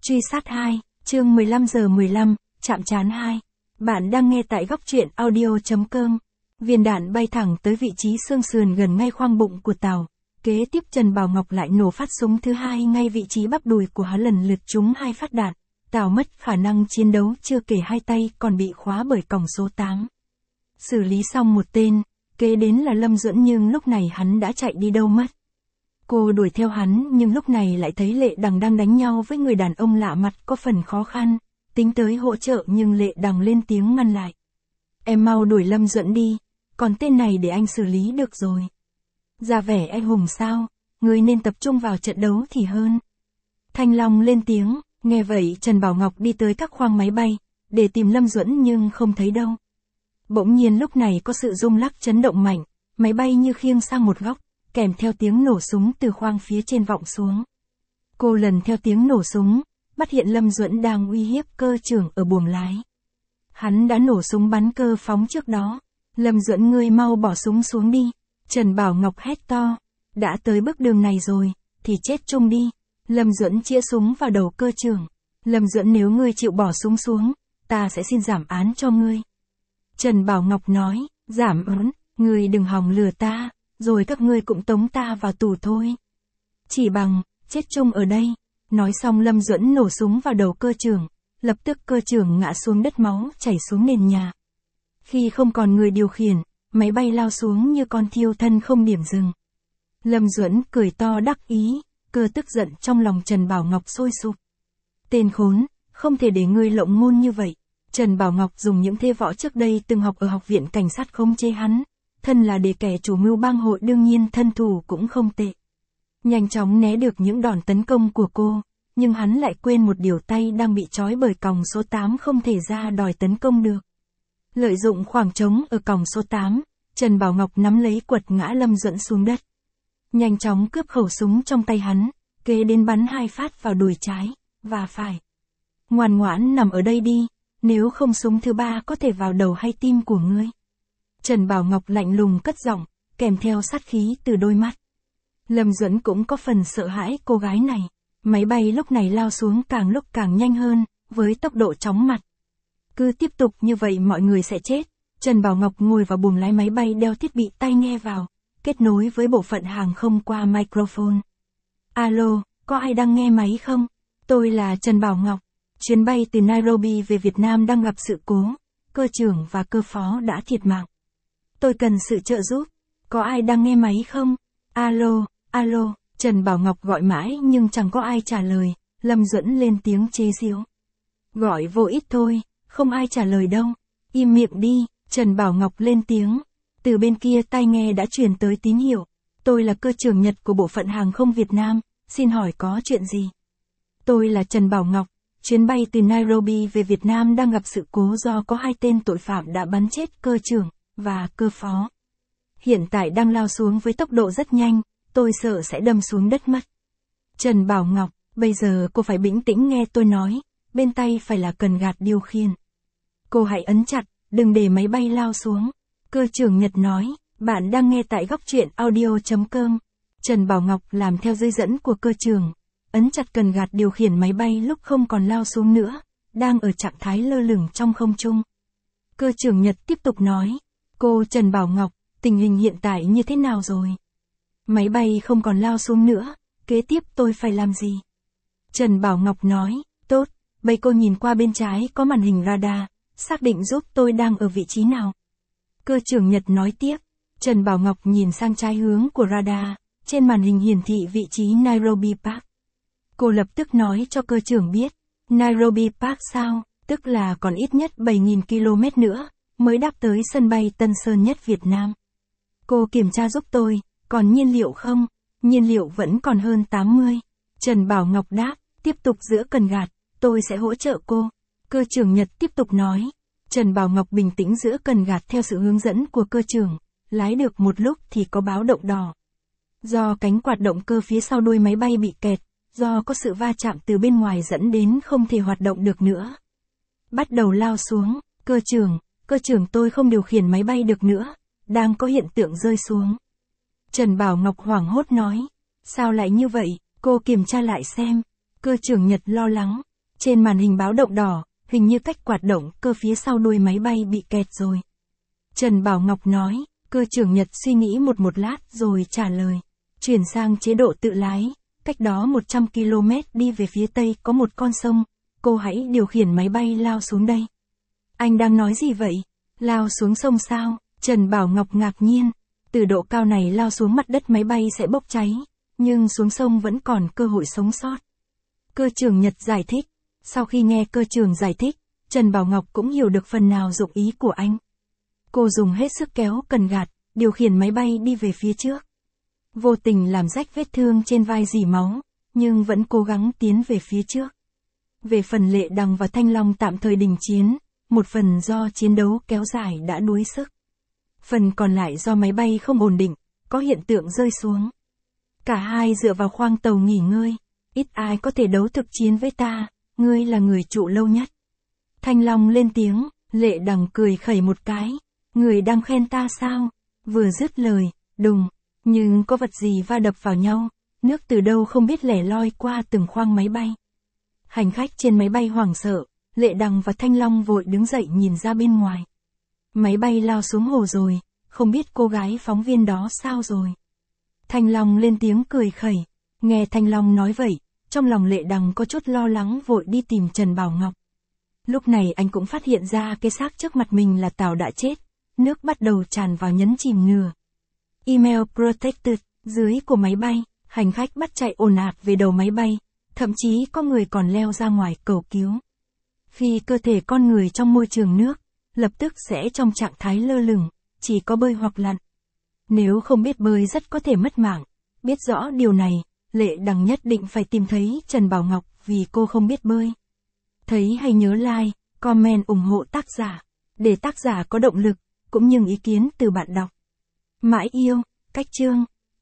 Truy sát 2, chương 15:15, chạm trán 2. Bạn đang nghe tại góc truyện audio.com. Viên đạn bay thẳng tới vị trí xương sườn gần ngay khoang bụng của Tào. Kế tiếp Trần Bảo Ngọc lại nổ phát súng thứ hai ngay vị trí bắp đùi của hắn, lần lượt trúng 2 phát đạn. Tào mất khả năng chiến đấu, chưa kể hai tay còn bị khóa bởi còng số 8. Xử lý xong một tên, kế đến là Lâm Duẫn, nhưng lúc này hắn đã chạy đi đâu mất. Cô đuổi theo hắn nhưng lúc này lại thấy Lệ Đằng đang đánh nhau với người đàn ông lạ mặt, có phần khó khăn, tính tới hỗ trợ nhưng Lệ Đằng lên tiếng ngăn lại. Em mau đuổi Lâm Duẫn đi, còn tên này để anh xử lý được rồi. Ra vẻ anh hùng sao, người nên tập trung vào trận đấu thì hơn. Thanh Long lên tiếng, nghe vậy Trần Bảo Ngọc đi tới các khoang máy bay, để tìm Lâm Duẫn nhưng không thấy đâu. Bỗng nhiên lúc này có sự rung lắc chấn động mạnh, máy bay như khiêng sang một góc, kèm theo tiếng nổ súng từ khoang phía trên vọng xuống. Cô lần theo tiếng nổ súng, phát hiện Lâm Duẫn đang uy hiếp cơ trưởng ở buồng lái. Hắn đã nổ súng bắn cơ phóng trước đó. Lâm Duẫn, ngươi mau bỏ súng xuống đi. Trần Bảo Ngọc hét to. Đã tới bước đường này rồi, thì chết chung đi. Lâm Duẫn chĩa súng vào đầu cơ trưởng. Lâm Duẫn, nếu ngươi chịu bỏ súng xuống, ta sẽ xin giảm án cho ngươi. Trần Bảo Ngọc nói, giảm án, ngươi đừng hòng lừa ta, rồi các ngươi cũng tống ta vào tù thôi. Chỉ bằng, chết chung ở đây. Nói xong Lâm Duẫn nổ súng vào đầu cơ trưởng, lập tức cơ trưởng ngã xuống đất, máu chảy xuống nền nhà. Khi không còn người điều khiển, máy bay lao xuống như con thiêu thân không điểm dừng. Lâm Duẫn cười to đắc ý, cơ tức giận trong lòng Trần Bảo Ngọc sôi sục. Tên khốn, không thể để ngươi lộng ngôn như vậy. Trần Bảo Ngọc dùng những thế võ trước đây từng học ở học viện cảnh sát khống chế hắn. Thân là để kẻ chủ mưu bang hội, đương nhiên thân thủ cũng không tệ. Nhanh chóng né được những đòn tấn công của cô, nhưng hắn lại quên một điều, tay đang bị trói bởi còng số 8 không thể ra đòi tấn công được. Lợi dụng khoảng trống ở còng số 8, Trần Bảo Ngọc nắm lấy quật ngã Lâm Duẫn xuống đất. Nhanh chóng cướp khẩu súng trong tay hắn, kế đến bắn 2 phát vào đùi trái và phải. Ngoan ngoãn nằm ở đây đi, nếu không súng thứ 3 có thể vào đầu hay tim của ngươi. Trần Bảo Ngọc lạnh lùng cất giọng, kèm theo sát khí từ đôi mắt. Lâm Duẫn cũng có phần sợ hãi cô gái này. Máy bay lúc này lao xuống càng lúc càng nhanh hơn, với tốc độ chóng mặt. Cứ tiếp tục như vậy mọi người sẽ chết. Trần Bảo Ngọc ngồi vào buồng lái máy bay, đeo thiết bị tai nghe vào, kết nối với bộ phận hàng không qua microphone. Alo, có ai đang nghe máy không? Tôi là Trần Bảo Ngọc. Chuyến bay từ Nairobi về Việt Nam đang gặp sự cố. Cơ trưởng và cơ phó đã thiệt mạng. Tôi cần sự trợ giúp. Có ai đang nghe máy không? Alo, alo. Trần Bảo Ngọc gọi mãi nhưng chẳng có ai trả lời. Lâm Duẫn lên tiếng chế giễu. Gọi vô ích thôi, không ai trả lời đâu. Im miệng đi. Trần Bảo Ngọc lên tiếng. Từ bên kia tai nghe đã truyền tới tín hiệu. Tôi là cơ trưởng Nhật của bộ phận hàng không Việt Nam, xin hỏi có chuyện gì? Tôi là Trần Bảo Ngọc. Chuyến bay từ Nairobi về Việt Nam đang gặp sự cố do có 2 tên tội phạm đã bắn chết cơ trưởng và cơ phó. Hiện tại đang lao xuống với tốc độ rất nhanh, tôi sợ sẽ đâm xuống đất mất. Trần Bảo Ngọc, bây giờ cô phải bình tĩnh nghe tôi nói, bên tay phải là cần gạt điều khiển. Cô hãy ấn chặt, đừng để máy bay lao xuống. Cơ trưởng Nhật nói, bạn đang nghe tại góc truyện audio.com. Trần Bảo Ngọc làm theo dây dẫn của cơ trưởng, ấn chặt cần gạt điều khiển máy bay lúc không còn lao xuống nữa, đang ở trạng thái lơ lửng trong không trung. Cơ trưởng Nhật tiếp tục nói, cô Trần Bảo Ngọc, tình hình hiện tại như thế nào rồi? Máy bay không còn lao xuống nữa, kế tiếp tôi phải làm gì? Trần Bảo Ngọc nói, tốt, bây cô nhìn qua bên trái có màn hình radar, xác định giúp tôi đang ở vị trí nào. Cơ trưởng Nhật nói tiếp, Trần Bảo Ngọc nhìn sang trái hướng của radar, trên màn hình hiển thị vị trí Nairobi Park. Cô lập tức nói cho cơ trưởng biết, Nairobi Park sao, tức là còn ít nhất 7.000 km nữa, mới đáp tới sân bay Tân Sơn Nhất Việt Nam. Cô kiểm tra giúp tôi, còn nhiên liệu không? Nhiên liệu vẫn còn hơn 80. Trần Bảo Ngọc đáp, tiếp tục giữ cần gạt, tôi sẽ hỗ trợ cô. Cơ trưởng Nhật tiếp tục nói. Trần Bảo Ngọc bình tĩnh giữ cần gạt theo sự hướng dẫn của cơ trưởng, lái được một lúc thì có báo động đỏ. Do cánh quạt động cơ phía sau đuôi máy bay bị kẹt, do có sự va chạm từ bên ngoài dẫn đến không thể hoạt động được nữa. Bắt đầu lao xuống, cơ trưởng tôi không điều khiển máy bay được nữa, đang có hiện tượng rơi xuống. Trần Bảo Ngọc hoảng hốt nói, sao lại như vậy, cô kiểm tra lại xem. Cơ trưởng Nhật lo lắng, Trên màn hình báo động đỏ, hình như cách quạt động cơ phía sau đuôi máy bay bị kẹt rồi. Trần Bảo Ngọc nói, cơ trưởng Nhật suy nghĩ một lát rồi trả lời. Chuyển sang chế độ tự lái, cách đó 100 km đi về phía tây có một con sông, cô hãy điều khiển máy bay lao xuống đây. Anh đang nói gì vậy? Lao xuống sông sao? Trần Bảo Ngọc ngạc nhiên. Từ độ cao này lao xuống mặt đất máy bay sẽ bốc cháy, nhưng xuống sông vẫn còn cơ hội sống sót. Cơ trưởng Nhật giải thích. Sau khi nghe cơ trưởng giải thích, Trần Bảo Ngọc cũng hiểu được phần nào dụng ý của anh. Cô dùng hết sức kéo cần gạt, điều khiển máy bay đi về phía trước. Vô tình làm rách vết thương trên vai rỉ máu, nhưng vẫn cố gắng tiến về phía trước. Về phần Lệ Đằng và Thanh Long tạm thời đình chiến, một phần do chiến đấu kéo dài đã đuối sức. Phần còn lại do máy bay không ổn định, có hiện tượng rơi xuống. Cả hai dựa vào khoang tàu nghỉ ngơi. Ít ai có thể đấu thực chiến với ta, ngươi là người trụ lâu nhất. Thanh Long lên tiếng, Lệ Đằng cười khẩy một cái. Người đang khen ta sao? Vừa dứt lời, đùng, nhưng có vật gì va đập vào nhau, nước từ đâu không biết lẻ loi qua từng khoang máy bay. Hành khách trên máy bay hoảng sợ, Lệ Đằng và Thanh Long vội đứng dậy nhìn ra bên ngoài. Máy bay lao xuống hồ rồi, không biết cô gái phóng viên đó sao rồi. Thanh Long lên tiếng cười khẩy, nghe Thanh Long nói vậy, trong lòng Lệ Đằng có chút lo lắng vội đi tìm Trần Bảo Ngọc. Lúc này anh cũng phát hiện ra cái xác trước mặt mình là tàu đã chết, nước bắt đầu tràn vào nhấn chìm nửa. Email protected, dưới của máy bay, hành khách bắt chạy ồn ạt về đầu máy bay, thậm chí có người còn leo ra ngoài cầu cứu. Khi cơ thể con người trong môi trường nước, lập tức sẽ trong trạng thái lơ lửng, chỉ có bơi hoặc lặn. Nếu không biết bơi rất có thể mất mạng. Biết rõ điều này, Lệ Đằng nhất định phải tìm thấy Trần Bảo Ngọc vì cô không biết bơi. Thấy hay nhớ like, comment ủng hộ tác giả, để tác giả có động lực, cũng như ý kiến từ bạn đọc. Mãi yêu, cách chương.